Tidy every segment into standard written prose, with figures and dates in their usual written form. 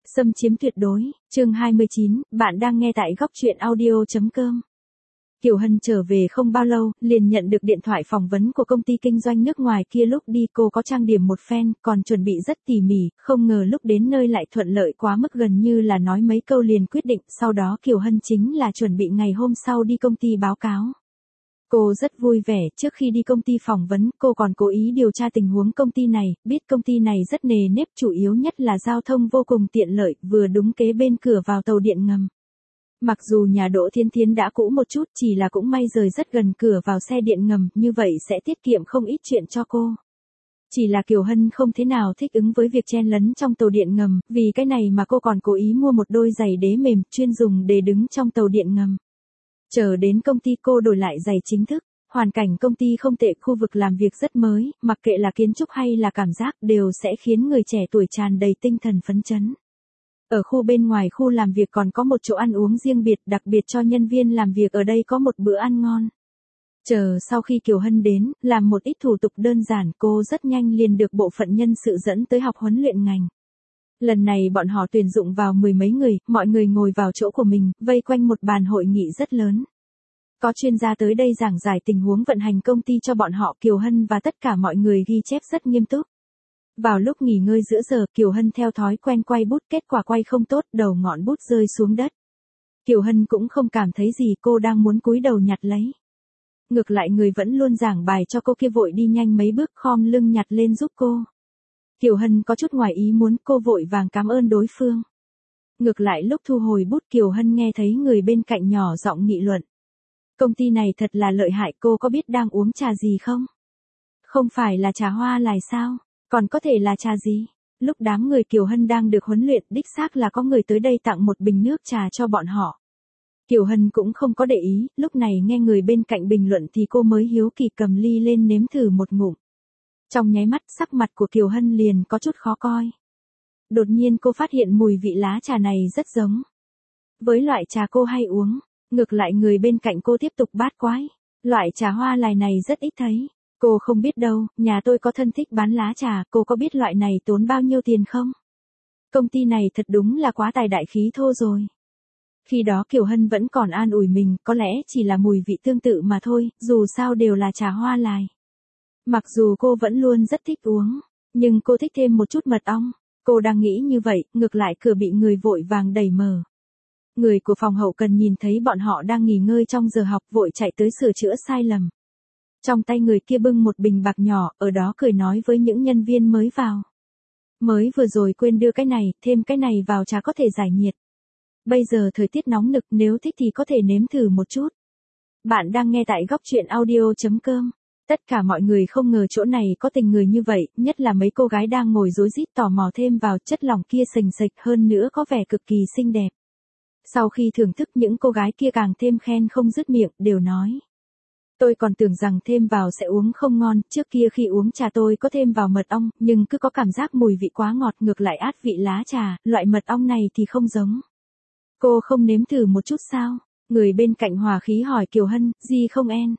Xâm chiếm tuyệt đối, chương 29, bạn đang nghe tại góc truyện audio.com. Kiều Hân trở về không bao lâu, liền nhận được điện thoại phỏng vấn của công ty kinh doanh nước ngoài kia. Lúc đi cô có trang điểm một phen, còn chuẩn bị rất tỉ mỉ, không ngờ lúc đến nơi lại thuận lợi quá mức, gần như là nói mấy câu liền quyết định. Sau đó Kiều Hân chính là chuẩn bị ngày hôm sau đi công ty báo cáo. Cô rất vui vẻ, trước khi đi công ty phỏng vấn, cô còn cố ý điều tra tình huống công ty này, biết công ty này rất nề nếp, chủ yếu nhất là giao thông vô cùng tiện lợi, vừa đúng kế bên cửa vào tàu điện ngầm. Mặc dù nhà Đỗ Thiến Thiến đã cũ một chút, chỉ là cũng may rời rất gần cửa vào xe điện ngầm, như vậy sẽ tiết kiệm không ít chuyện cho cô. Chỉ là Kiều Hân không thế nào thích ứng với việc chen lấn trong tàu điện ngầm, vì cái này mà cô còn cố ý mua một đôi giày đế mềm, chuyên dùng để đứng trong tàu điện ngầm. Chờ đến công ty cô đổi lại giày chính thức, hoàn cảnh công ty không tệ, khu vực làm việc rất mới, mặc kệ là kiến trúc hay là cảm giác đều sẽ khiến người trẻ tuổi tràn đầy tinh thần phấn chấn. Ở khu bên ngoài khu làm việc còn có một chỗ ăn uống riêng biệt, đặc biệt cho nhân viên làm việc ở đây có một bữa ăn ngon. Chờ sau khi Kiều Hân đến, làm một ít thủ tục đơn giản, cô rất nhanh liền được bộ phận nhân sự dẫn tới học huấn luyện ngành. Lần này bọn họ tuyển dụng vào 10 mấy người, mọi người ngồi vào chỗ của mình, vây quanh một bàn hội nghị rất lớn. Có chuyên gia tới đây giảng giải tình huống vận hành công ty cho bọn họ. Kiều Hân và tất cả mọi người ghi chép rất nghiêm túc. Vào lúc nghỉ ngơi giữa giờ, Kiều Hân theo thói quen quay bút, kết quả quay không tốt, đầu ngọn bút rơi xuống đất. Kiều Hân cũng không cảm thấy gì, cô đang muốn cúi đầu nhặt lấy. Ngược lại người vẫn luôn giảng bài cho cô kia vội đi nhanh mấy bước khom lưng nhặt lên giúp cô. Kiều Hân có chút ngoài ý muốn, cô vội vàng cảm ơn đối phương. Ngược lại lúc thu hồi bút, Kiều Hân nghe thấy người bên cạnh nhỏ giọng nghị luận. Công ty này thật là lợi hại, cô có biết đang uống trà gì không? Không phải là trà hoa lài sao? Còn có thể là trà gì? Lúc đám người Kiều Hân đang được huấn luyện, đích xác là có người tới đây tặng một bình nước trà cho bọn họ. Kiều Hân cũng không có để ý, lúc này nghe người bên cạnh bình luận thì cô mới hiếu kỳ cầm ly lên nếm thử một ngụm. Trong nháy mắt, sắc mặt của Kiều Hân liền có chút khó coi. Đột nhiên cô phát hiện mùi vị lá trà này rất giống với loại trà cô hay uống. Ngược lại người bên cạnh cô tiếp tục bát quái. Loại trà hoa lài này rất ít thấy. Cô không biết đâu, nhà tôi có thân thích bán lá trà, cô có biết loại này tốn bao nhiêu tiền không? Công ty này thật đúng là quá tài đại khí thô rồi. Khi đó Kiều Hân vẫn còn an ủi mình, có lẽ chỉ là mùi vị tương tự mà thôi, dù sao đều là trà hoa lài. Mặc dù cô vẫn luôn rất thích uống, nhưng cô thích thêm một chút mật ong. Cô đang nghĩ như vậy, ngược lại cửa bị người vội vàng đẩy mở. Người của phòng hậu cần nhìn thấy bọn họ đang nghỉ ngơi trong giờ học, vội chạy tới sửa chữa sai lầm. Trong tay người kia bưng một bình bạc nhỏ, ở đó cười nói với những nhân viên mới vào. Mới vừa rồi quên đưa cái này, thêm cái này vào trà có thể giải nhiệt. Bây giờ thời tiết nóng nực, nếu thích thì có thể nếm thử một chút. Bạn đang nghe tại góc truyện audio.com. Tất cả mọi người không ngờ chỗ này có tình người như vậy, nhất là mấy cô gái đang ngồi rối rít tò mò thêm vào, chất lỏng kia sềnh sệch hơn nữa có vẻ cực kỳ xinh đẹp. Sau khi thưởng thức những cô gái kia càng thêm khen không dứt miệng, đều nói. Tôi còn tưởng rằng thêm vào sẽ uống không ngon, trước kia khi uống trà tôi có thêm vào mật ong, nhưng cứ có cảm giác mùi vị quá ngọt, ngược lại át vị lá trà, loại mật ong này thì không giống. Cô không nếm thử một chút sao? Người bên cạnh hòa khí hỏi Kiều Hân, gì không en?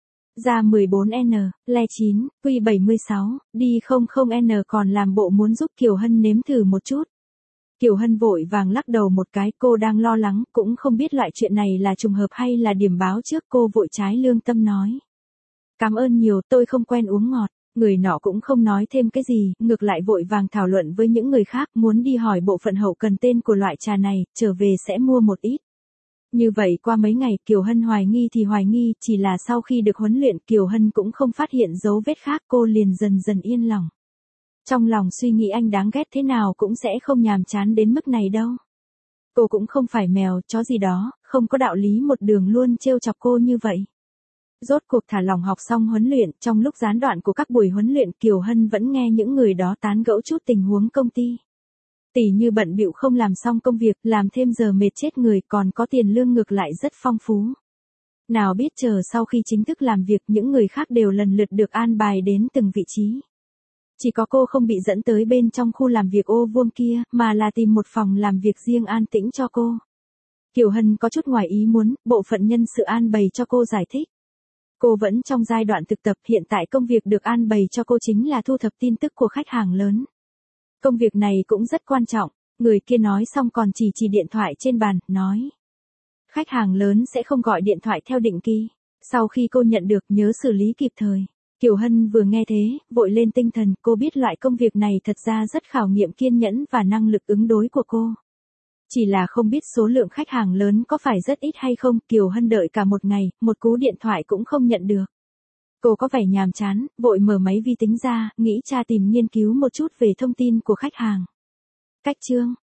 Ra 14N, le 9, quy 76, đi 00N còn làm bộ muốn giúp Kiều Hân nếm thử một chút. Kiều Hân vội vàng lắc đầu một cái, cô đang lo lắng, cũng không biết loại chuyện này là trùng hợp hay là điểm báo trước, cô vội trái lương tâm nói. Cảm ơn nhiều, tôi không quen uống ngọt. Người nọ cũng không nói thêm cái gì, ngược lại vội vàng thảo luận với những người khác, muốn đi hỏi bộ phận hậu cần tên của loại trà này, trở về sẽ mua một ít. Như vậy qua mấy ngày, Kiều Hân hoài nghi thì hoài nghi, chỉ là sau khi được huấn luyện, Kiều Hân cũng không phát hiện dấu vết khác, cô liền dần dần yên lòng. Trong lòng suy nghĩ anh đáng ghét thế nào cũng sẽ không nhàm chán đến mức này đâu. Cô cũng không phải mèo, chó gì đó, không có đạo lý một đường luôn trêu chọc cô như vậy. Rốt cuộc thả lỏng học xong huấn luyện, trong lúc gián đoạn của các buổi huấn luyện, Kiều Hân vẫn nghe những người đó tán gẫu chút tình huống công ty. Tỉ như bận bịu không làm xong công việc, làm thêm giờ mệt chết người, còn có tiền lương ngược lại rất phong phú. Nào biết chờ sau khi chính thức làm việc, những người khác đều lần lượt được an bài đến từng vị trí. Chỉ có cô không bị dẫn tới bên trong khu làm việc ô vuông kia, mà là tìm một phòng làm việc riêng an tĩnh cho cô. Kiều Hân có chút ngoài ý muốn, bộ phận nhân sự an bày cho cô giải thích. Cô vẫn trong giai đoạn thực tập, hiện tại công việc được an bày cho cô chính là thu thập tin tức của khách hàng lớn. Công việc này cũng rất quan trọng, Người kia nói xong còn chỉ điện thoại trên bàn, nói. Khách hàng lớn sẽ không gọi điện thoại theo định kỳ. Sau khi cô nhận được nhớ xử lý kịp thời. Kiều Hân vừa nghe thế, vội lên tinh thần, cô biết loại công việc này thật ra rất khảo nghiệm kiên nhẫn và năng lực ứng đối của cô. Chỉ là không biết số lượng khách hàng lớn có phải rất ít hay không, Kiều Hân đợi cả một ngày, một cú điện thoại cũng không nhận được. Cô có vẻ nhàm chán, vội mở máy vi tính ra, nghĩ tra tìm nghiên cứu một chút về thông tin của khách hàng. Cách chương